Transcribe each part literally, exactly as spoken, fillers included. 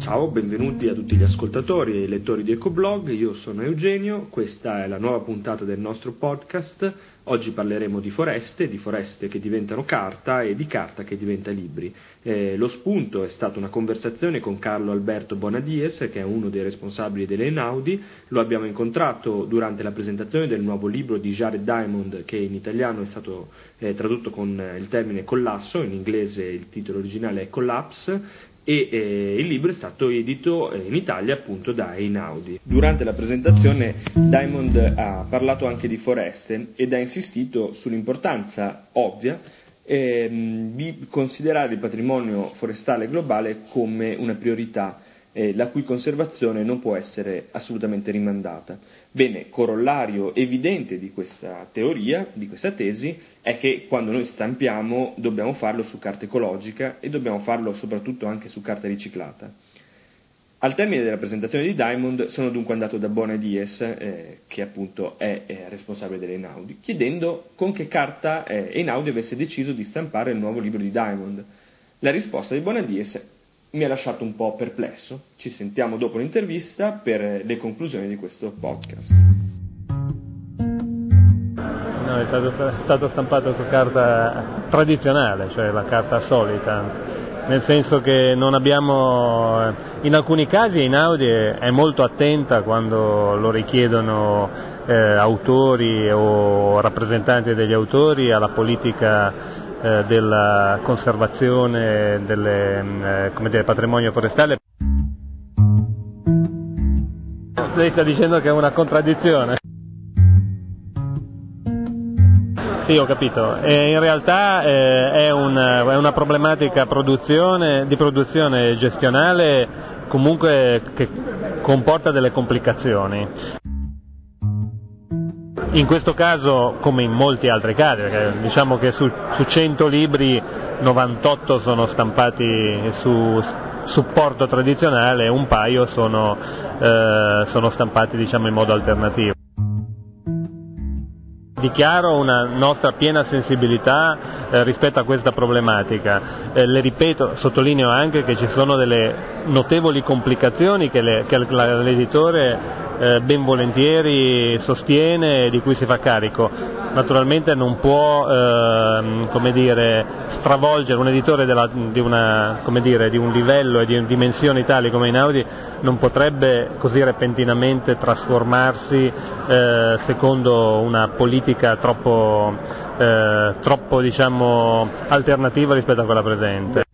Ciao, benvenuti a tutti gli ascoltatori e lettori di Ecoblog, io sono Eugenio, questa è la nuova puntata del nostro podcast. Oggi parleremo di foreste, di foreste che diventano carta e di carta che diventa libri. Eh, lo spunto è stata una conversazione con Carlo Alberto Bonadies, che è uno dei responsabili dell'Einaudi. Lo abbiamo incontrato durante la presentazione del nuovo libro di Jared Diamond, che in italiano è stato eh, tradotto con il termine collasso, in inglese il titolo originale è Collapse, e eh, il libro è stato edito eh, in Italia appunto da Einaudi. Durante la presentazione Diamond ha parlato anche di foreste ed ha insistito sull'importanza ovvia eh, di considerare il patrimonio forestale globale come una priorità eh, la cui conservazione non può essere assolutamente rimandata. Bene, corollario evidente di questa teoria, di questa tesi, è che quando noi stampiamo dobbiamo farlo su carta ecologica e dobbiamo farlo soprattutto anche su carta riciclata. Al termine della presentazione di Diamond sono dunque andato da Bonadies, eh, che appunto è, è responsabile dell'Einaudi, chiedendo con che carta eh, Einaudi avesse deciso di stampare il nuovo libro di Diamond. La risposta di Bonadies mi ha lasciato un po' perplesso. Ci sentiamo dopo l'intervista per le conclusioni di questo podcast. No, è stato, è stato stampato su carta tradizionale, cioè la carta solita, nel senso che non abbiamo, in alcuni casi Einaudi è molto attenta quando lo richiedono eh, autori o rappresentanti degli autori alla politica eh, della conservazione delle, eh, come dire, patrimonio forestale. Lei sta dicendo che è una contraddizione? Sì, ho capito. E in realtà eh, è, una, è una problematica produzione, di produzione gestionale comunque che comporta delle complicazioni. In questo caso, come in molti altri casi, perché diciamo che su, su cento libri novantotto sono stampati su supporto tradizionale e un paio sono, eh, sono stampati diciamo in modo alternativo. Dichiaro una nostra piena sensibilità eh, rispetto a questa problematica. Eh, le ripeto, sottolineo anche che ci sono delle notevoli complicazioni che, le, che l'editore eh, ben volentieri sostiene e di cui si fa carico. Naturalmente non può eh, come dire, stravolgere un editore della, di, una, come dire, di un livello e di dimensioni tali come Einaudi, non potrebbe così repentinamente trasformarsi eh, secondo una politica troppo, eh, troppo diciamo, alternativa rispetto a quella presente.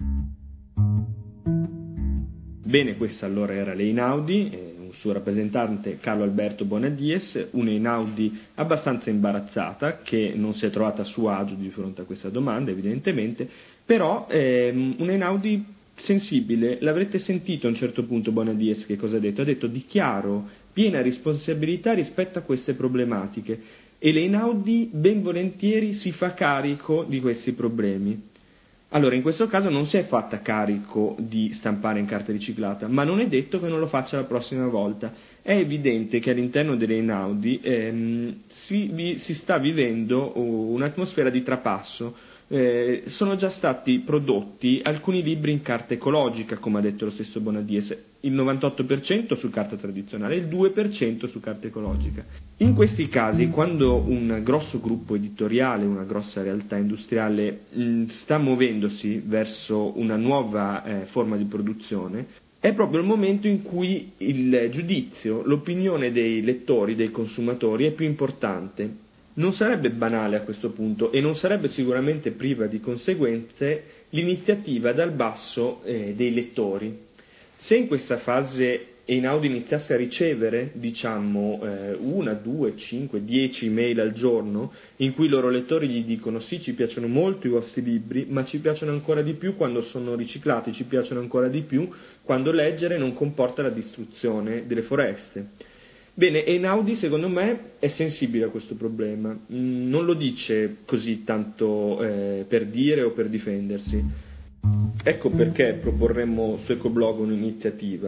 Bene, questa allora era l'Einaudi, eh, un suo rappresentante Carlo Alberto Bonadies, un'Einaudi abbastanza imbarazzata che non si è trovata a suo agio di fronte a questa domanda evidentemente, però ehm, un'Einaudi sensibile. L'avrete sentito a un certo punto Bonadies che cosa ha detto? Ha detto: dichiaro piena responsabilità rispetto a queste problematiche e l'Einaudi ben volentieri si fa carico di questi problemi. Allora, in questo caso non si è fatta carico di stampare in carta riciclata, ma non è detto che non lo faccia la prossima volta. È evidente che all'interno dell'Einaudi ehm, si, vi, si sta vivendo un'atmosfera di trapasso. Eh, sono già stati prodotti alcuni libri in carta ecologica, come ha detto lo stesso Bonadies, il novantotto per cento su carta tradizionale e il due per cento su carta ecologica. In questi casi, quando un grosso gruppo editoriale, una grossa realtà industriale mh, sta muovendosi verso una nuova eh, forma di produzione, è proprio il momento in cui il giudizio, l'opinione dei lettori, dei consumatori è più importante. Non sarebbe banale a questo punto e non sarebbe sicuramente priva di conseguenze l'iniziativa dal basso eh, dei lettori. Se in questa fase Einaudi iniziasse a ricevere, diciamo, eh, una, due, cinque, dieci email al giorno in cui i loro lettori gli dicono: sì, ci piacciono molto i vostri libri, ma ci piacciono ancora di più quando sono riciclati, ci piacciono ancora di più quando leggere non comporta la distruzione delle foreste. Bene, Einaudi secondo me è sensibile a questo problema, non lo dice così tanto eh, per dire o per difendersi. Ecco perché proporremmo su Ecoblog un'iniziativa.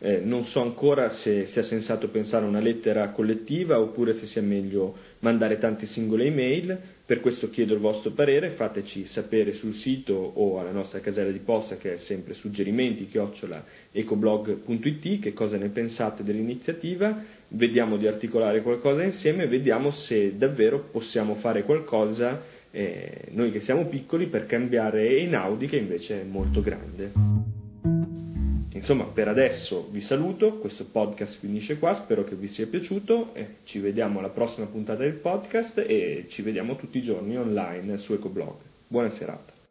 Eh, non so ancora se sia sensato pensare a una lettera collettiva oppure se sia meglio mandare tante singole email. Per questo chiedo il vostro parere, fateci sapere sul sito o alla nostra casella di posta, che è sempre suggerimenti chiocciola ecoblog punto it, che cosa ne pensate dell'iniziativa. Vediamo di articolare qualcosa insieme, vediamo se davvero possiamo fare qualcosa, eh, noi che siamo piccoli, per cambiare Einaudi che invece è molto grande. Insomma, per adesso vi saluto, questo podcast finisce qua, spero che vi sia piaciuto, e ci vediamo alla prossima puntata del podcast e ci vediamo tutti i giorni online su Ecoblog. Buona serata.